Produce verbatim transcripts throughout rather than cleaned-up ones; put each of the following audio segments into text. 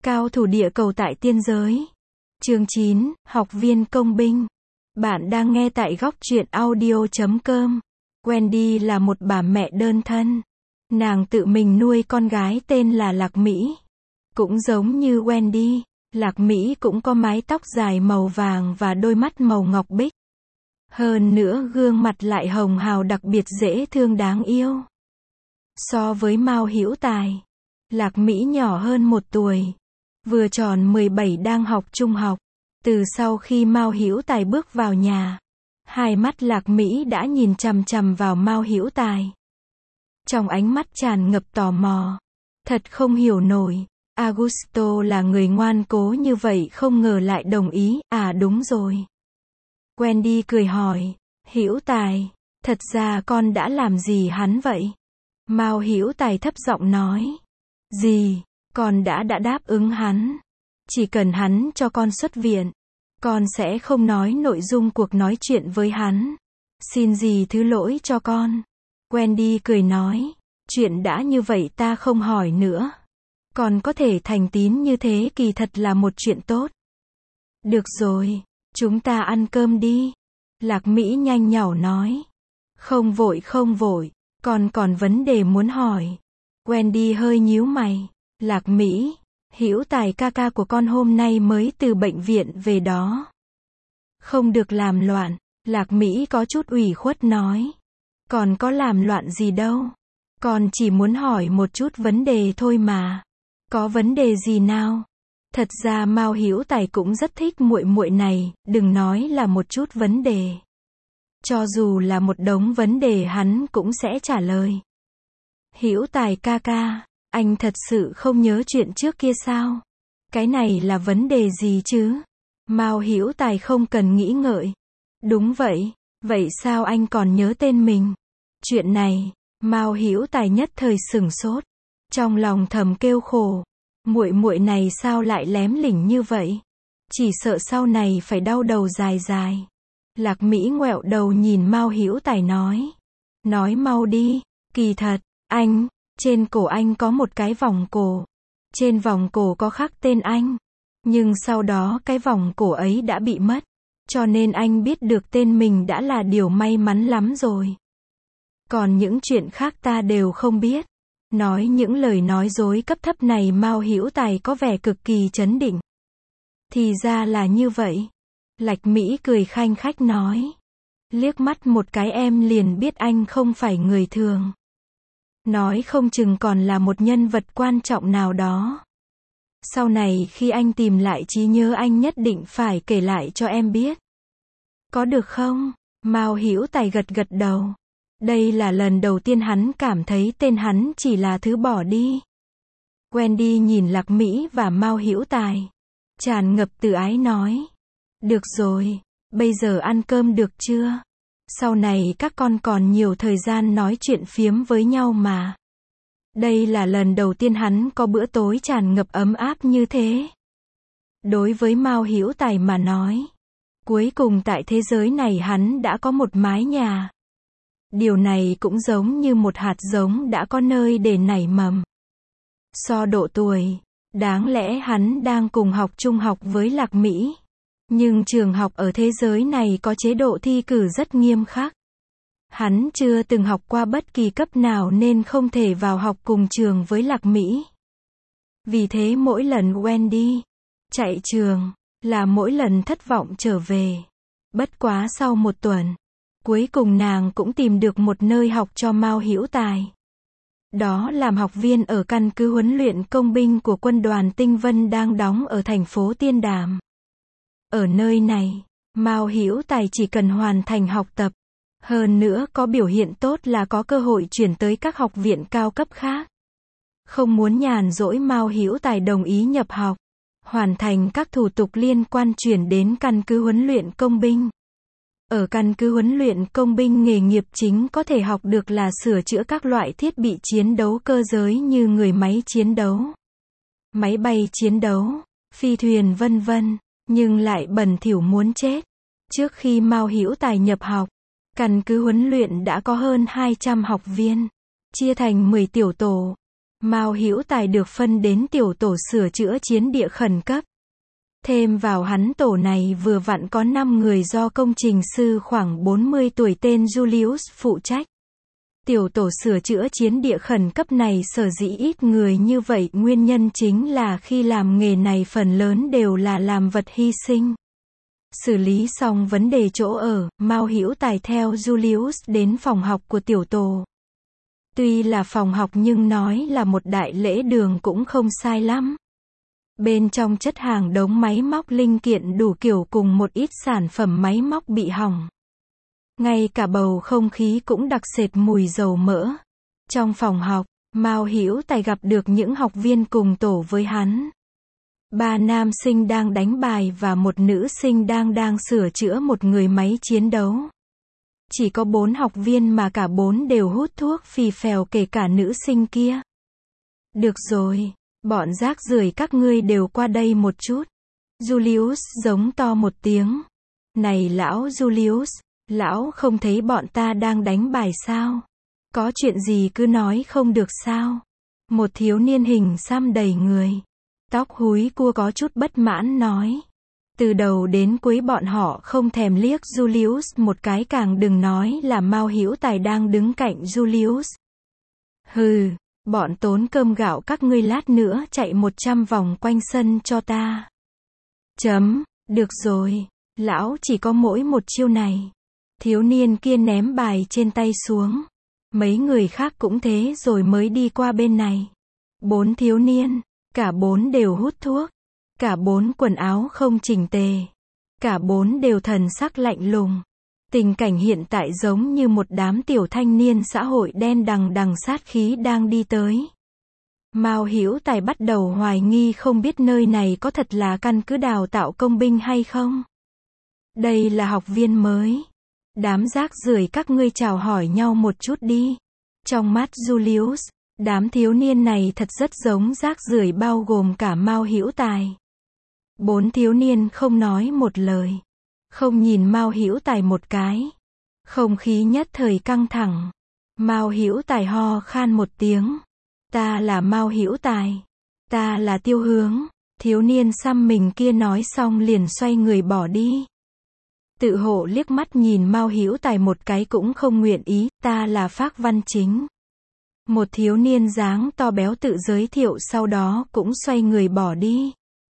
Cao thủ địa cầu tại tiên giới. Chương chín, học viên công binh. Bạn đang nghe tại góc truyện audio chấm com. Wendy là một bà mẹ đơn thân. Nàng tự mình nuôi con gái tên là Lạc Mỹ. Cũng giống như Wendy, Lạc Mỹ cũng có mái tóc dài màu vàng và đôi mắt màu ngọc bích. Hơn nữa gương mặt lại hồng hào đặc biệt dễ thương đáng yêu. So với Mao Hữu Tài, Lạc Mỹ nhỏ hơn một tuổi. Vừa tròn mười bảy đang học trung học. Từ sau khi Mao Hữu Tài bước vào nhà, hai mắt Lạc Mỹ đã nhìn chằm chằm vào Mao Hữu Tài. Trong ánh mắt tràn ngập tò mò. Thật không hiểu nổi, Augusto là người ngoan cố như vậy không ngờ lại đồng ý, à đúng rồi. Wendy cười hỏi, Hữu Tài, thật ra con đã làm gì hắn vậy? Mao Hữu Tài thấp giọng nói, gì, con đã đã đáp ứng hắn. Chỉ cần hắn cho con xuất viện, con sẽ không nói nội dung cuộc nói chuyện với hắn. Xin gì thứ lỗi cho con. Wendy cười nói, chuyện đã như vậy ta không hỏi nữa. Con có thể thành tín như thế kỳ thật là một chuyện tốt. Được rồi, chúng ta ăn cơm đi. Lạc Mỹ nhanh nhảu nói. Không vội không vội, con còn vấn đề muốn hỏi. Wendy hơi nhíu mày. Lạc Mỹ, Hữu Tài ca ca của con hôm nay mới từ bệnh viện về đó. Không được làm loạn, Lạc Mỹ có chút ủy khuất nói. Còn có làm loạn gì đâu. Con chỉ muốn hỏi một chút vấn đề thôi mà. Có vấn đề gì nào? Thật ra Mao Hữu Tài cũng rất thích muội muội này, đừng nói là một chút vấn đề. Cho dù là một đống vấn đề hắn cũng sẽ trả lời. Hữu Tài ca ca, anh thật sự không nhớ chuyện trước kia sao? Cái này là vấn đề gì chứ? Mao Hữu Tài không cần nghĩ ngợi. Đúng vậy, vậy sao anh còn nhớ tên mình? Chuyện này, Mao Hữu Tài nhất thời sửng sốt, trong lòng thầm kêu khổ, muội muội này sao lại lém lỉnh như vậy? Chỉ sợ sau này phải đau đầu dài dài. Lạc Mỹ ngoẹo đầu nhìn Mao Hữu Tài nói, nói mau đi, kỳ thật, anh, trên cổ anh có một cái vòng cổ. Trên vòng cổ có khắc tên anh. Nhưng sau đó cái vòng cổ ấy đã bị mất. Cho nên anh biết được tên mình đã là điều may mắn lắm rồi. Còn những chuyện khác ta đều không biết. Nói những lời nói dối cấp thấp này Mao Hữu Tài có vẻ cực kỳ trấn định. Thì ra là như vậy. Lạc Mỹ cười khanh khách nói. Liếc mắt một cái em liền biết anh không phải người thường. Nói không chừng còn là một nhân vật quan trọng nào đó. Sau này khi anh tìm lại trí nhớ anh nhất định phải kể lại cho em biết. Có được không? Mao Hữu Tài gật gật đầu. Đây là lần đầu tiên hắn cảm thấy tên hắn chỉ là thứ bỏ đi. Wendy nhìn Lạc Mỹ và Mao Hữu Tài. Tràn ngập từ ái nói. Được rồi, bây giờ ăn cơm được chưa? Sau này các con còn nhiều thời gian nói chuyện phiếm với nhau mà. Đây là lần đầu tiên hắn có bữa tối tràn ngập ấm áp như thế. Đối với Mao Hữu Tài mà nói, cuối cùng tại thế giới này hắn đã có một mái nhà. Điều này cũng giống như một hạt giống đã có nơi để nảy mầm. So độ tuổi, đáng lẽ hắn đang cùng học trung học với Lạc Mỹ. Nhưng trường học ở thế giới này có chế độ thi cử rất nghiêm khắc. Hắn chưa từng học qua bất kỳ cấp nào nên không thể vào học cùng trường với Lạc Mỹ. Vì thế mỗi lần Wendy chạy trường, là mỗi lần thất vọng trở về. Bất quá sau một tuần, cuối cùng nàng cũng tìm được một nơi học cho Mao Hữu Tài. Đó làm học viên ở căn cứ huấn luyện công binh của quân đoàn Tinh Vân đang đóng ở thành phố Tiên Đàm. Ở nơi này, Mao Hữu Tài chỉ cần hoàn thành học tập, hơn nữa có biểu hiện tốt là có cơ hội chuyển tới các học viện cao cấp khác. Không muốn nhàn rỗi Mao Hữu Tài đồng ý nhập học, hoàn thành các thủ tục liên quan chuyển đến căn cứ huấn luyện công binh. Ở căn cứ huấn luyện công binh nghề nghiệp chính có thể học được là sửa chữa các loại thiết bị chiến đấu cơ giới như người máy chiến đấu, máy bay chiến đấu, phi thuyền vân vân. Nhưng lại bẩn thỉu muốn chết. Trước khi Mao Hữu Tài nhập học, căn cứ huấn luyện đã có hơn hai trăm học viên, chia thành mười tiểu tổ. Mao Hữu Tài được phân đến tiểu tổ sửa chữa chiến địa khẩn cấp. Thêm vào hắn tổ này vừa vặn có năm người do công trình sư khoảng bốn mươi tuổi tên Julius phụ trách. Tiểu tổ sửa chữa chiến địa khẩn cấp này sở dĩ ít người như vậy nguyên nhân chính là khi làm nghề này phần lớn đều là làm vật hy sinh. Xử lý xong vấn đề chỗ ở, Mao Hữu Tài theo Julius đến phòng học của tiểu tổ. Tuy là phòng học nhưng nói là một đại lễ đường cũng không sai lắm. Bên trong chất hàng đống máy móc linh kiện đủ kiểu cùng một ít sản phẩm máy móc bị hỏng. Ngay cả bầu không khí cũng đặc sệt mùi dầu mỡ. Trong phòng học, Mao Hữu Tài gặp được những học viên cùng tổ với hắn. Ba nam sinh đang đánh bài và một nữ sinh đang đang sửa chữa một người máy chiến đấu. Chỉ có bốn học viên mà cả bốn đều hút thuốc phì phèo kể cả nữ sinh kia. Được rồi, bọn rác rưởi các ngươi đều qua đây một chút. Julius giống to một tiếng. Này lão Julius, lão không thấy bọn ta đang đánh bài sao? Có chuyện gì cứ nói không được sao? Một thiếu niên hình xăm đầy người. Tóc húi cua có chút bất mãn nói. Từ đầu đến cuối bọn họ không thèm liếc Julius một cái càng đừng nói là Mao Hữu Tài đang đứng cạnh Julius. Hừ, bọn tốn cơm gạo các ngươi lát nữa chạy một trăm vòng quanh sân cho ta. Chấm, được rồi, lão chỉ có mỗi một chiêu này. Thiếu niên kia ném bài trên tay xuống. Mấy người khác cũng thế rồi mới đi qua bên này. Bốn thiếu niên, cả bốn đều hút thuốc. Cả bốn quần áo không chỉnh tề. Cả bốn đều thần sắc lạnh lùng. Tình cảnh hiện tại giống như một đám tiểu thanh niên xã hội đen đằng đằng sát khí đang đi tới. Mao Hữu Tài bắt đầu hoài nghi không biết nơi này có thật là căn cứ đào tạo công binh hay không. Đây là học viên mới. Đám rác rưởi các ngươi chào hỏi nhau một chút đi. Trong mắt Julius, đám thiếu niên này thật rất giống rác rưởi bao gồm cả Mao Hữu Tài. Bốn thiếu niên không nói một lời. Không nhìn Mao Hữu Tài một cái. Không khí nhất thời căng thẳng. Mao Hữu Tài ho khan một tiếng. Ta là Mao Hữu Tài. Ta là Tiêu Hướng. Thiếu niên xăm mình kia nói xong liền xoay người bỏ đi. Tự hộ liếc mắt nhìn Mao Hữu Tài một cái cũng không nguyện ý. Ta là Phác Văn Chính. Một thiếu niên dáng to béo tự giới thiệu sau đó cũng xoay người bỏ đi.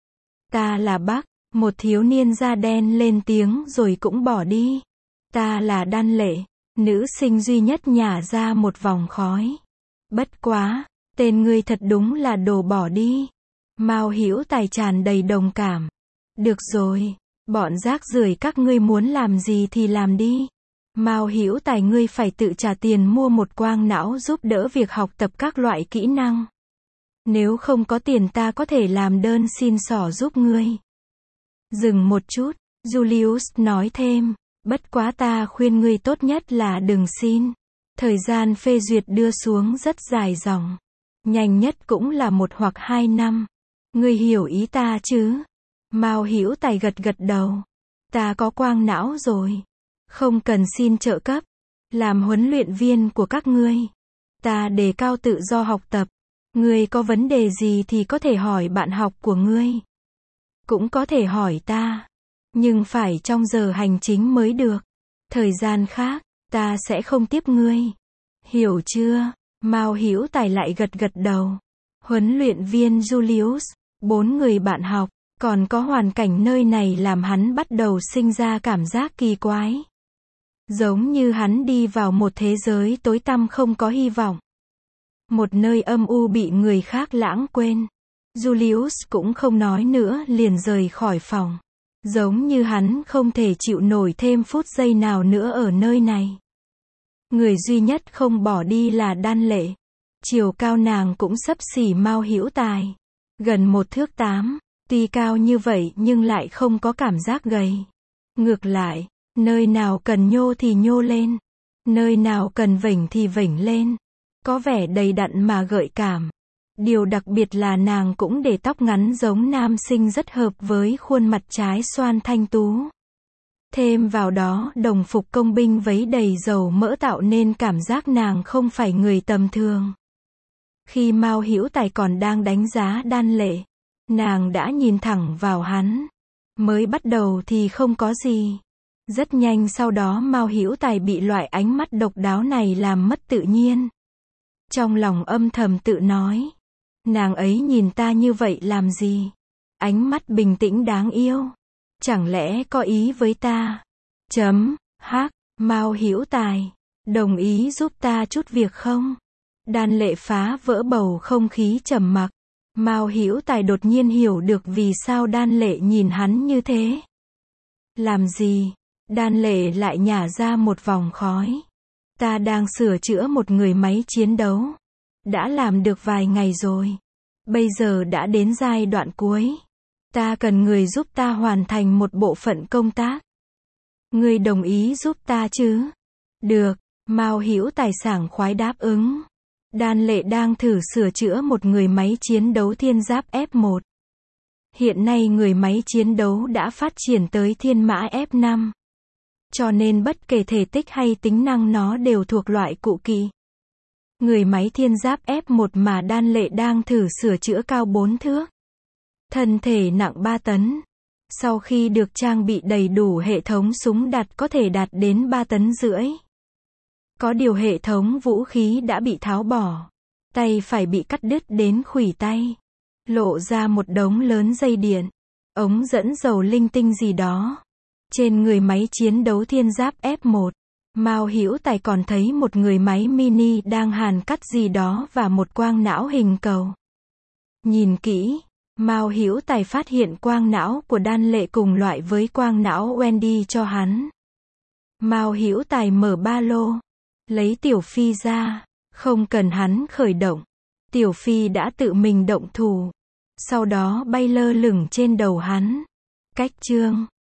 Ta là Bắc. Một thiếu niên da đen lên tiếng rồi cũng bỏ đi. Ta là Đan Lệ. Nữ sinh duy nhất nhả ra một vòng khói. Bất quá, tên ngươi thật đúng là đồ bỏ đi. Mao Hữu Tài tràn đầy đồng cảm. Được rồi, bọn rác rưởi các ngươi muốn làm gì thì làm đi. Mao Hữu Tài ngươi phải tự trả tiền mua một quang não giúp đỡ việc học tập các loại kỹ năng. Nếu không có tiền ta có thể làm đơn xin xỏ giúp ngươi. Dừng một chút, Julius nói thêm, bất quá ta khuyên ngươi tốt nhất là đừng xin. Thời gian phê duyệt đưa xuống rất dài dòng. Nhanh nhất cũng là một hoặc hai năm. Ngươi hiểu ý ta chứ? Mao Hữu Tài gật gật đầu. Ta có quang não rồi. Không cần xin trợ cấp. Làm huấn luyện viên của các ngươi. Ta đề cao tự do học tập. Ngươi có vấn đề gì thì có thể hỏi bạn học của ngươi. Cũng có thể hỏi ta. Nhưng phải trong giờ hành chính mới được. Thời gian khác, ta sẽ không tiếp ngươi. Hiểu chưa? Mao Hữu Tài lại gật gật đầu. Huấn luyện viên Julius, bốn người bạn học, còn có hoàn cảnh nơi này làm hắn bắt đầu sinh ra cảm giác kỳ quái. Giống như hắn đi vào một thế giới tối tăm không có hy vọng. Một nơi âm u bị người khác lãng quên. Julius cũng không nói nữa liền rời khỏi phòng. Giống như hắn không thể chịu nổi thêm phút giây nào nữa ở nơi này. Người duy nhất không bỏ đi là Đan Lệ. Chiều cao nàng cũng xấp xỉ Mao Hữu Tài. Gần một thước tám. Tuy cao như vậy nhưng lại không có cảm giác gầy. Ngược lại, nơi nào cần nhô thì nhô lên. Nơi nào cần vểnh thì vểnh lên. Có vẻ đầy đặn mà gợi cảm. Điều đặc biệt là nàng cũng để tóc ngắn giống nam sinh rất hợp với khuôn mặt trái xoan thanh tú. Thêm vào đó đồng phục công binh vấy đầy dầu mỡ tạo nên cảm giác nàng không phải người tầm thường. Khi Mao Hữu Tài còn đang đánh giá Đan Lệ, nàng đã nhìn thẳng vào hắn. Mới bắt đầu thì không có gì. Rất nhanh sau đó Mao Hữu Tài bị loại ánh mắt độc đáo này làm mất tự nhiên. Trong lòng âm thầm tự nói. Nàng ấy nhìn ta như vậy làm gì? Ánh mắt bình tĩnh đáng yêu. Chẳng lẽ có ý với ta? Chấm, hắc, Mao Hữu Tài. Đồng ý giúp ta chút việc không? Đan Lệ phá vỡ bầu không khí trầm mặc. Mao Hữu Tài đột nhiên hiểu được vì sao Đan Lệ nhìn hắn như thế. Làm gì? Đan Lệ lại nhả ra một vòng khói. Ta đang sửa chữa một người máy chiến đấu. Đã làm được vài ngày rồi. Bây giờ đã đến giai đoạn cuối. Ta cần người giúp ta hoàn thành một bộ phận công tác. Ngươi đồng ý giúp ta chứ? Được, Mao Hữu Tài sảng khoái đáp ứng. Đan Lệ đang thử sửa chữa một người máy chiến đấu thiên giáp F một. Hiện nay người máy chiến đấu đã phát triển tới thiên mã F năm. Cho nên bất kể thể tích hay tính năng nó đều thuộc loại cụ kỵ. Người máy thiên giáp F một mà Đan Lệ đang thử sửa chữa cao bốn thước. Thân thể nặng ba tấn. Sau khi được trang bị đầy đủ hệ thống súng đặt có thể đạt đến ba tấn rưỡi. Có điều hệ thống vũ khí đã bị tháo bỏ. Tay phải bị cắt đứt đến khuỷu tay. Lộ ra một đống lớn dây điện. Ống dẫn dầu linh tinh gì đó. Trên người máy chiến đấu thiên giáp F một, Mao Hữu Tài còn thấy một người máy mini đang hàn cắt gì đó và một quang não hình cầu. Nhìn kỹ, Mao Hữu Tài phát hiện quang não của Đan Lệ cùng loại với quang não Wendy cho hắn. Mao Hữu Tài mở ba lô, lấy Tiểu Phi ra, không cần hắn khởi động. Tiểu Phi đã tự mình động thủ, sau đó bay lơ lửng trên đầu hắn. Cách chương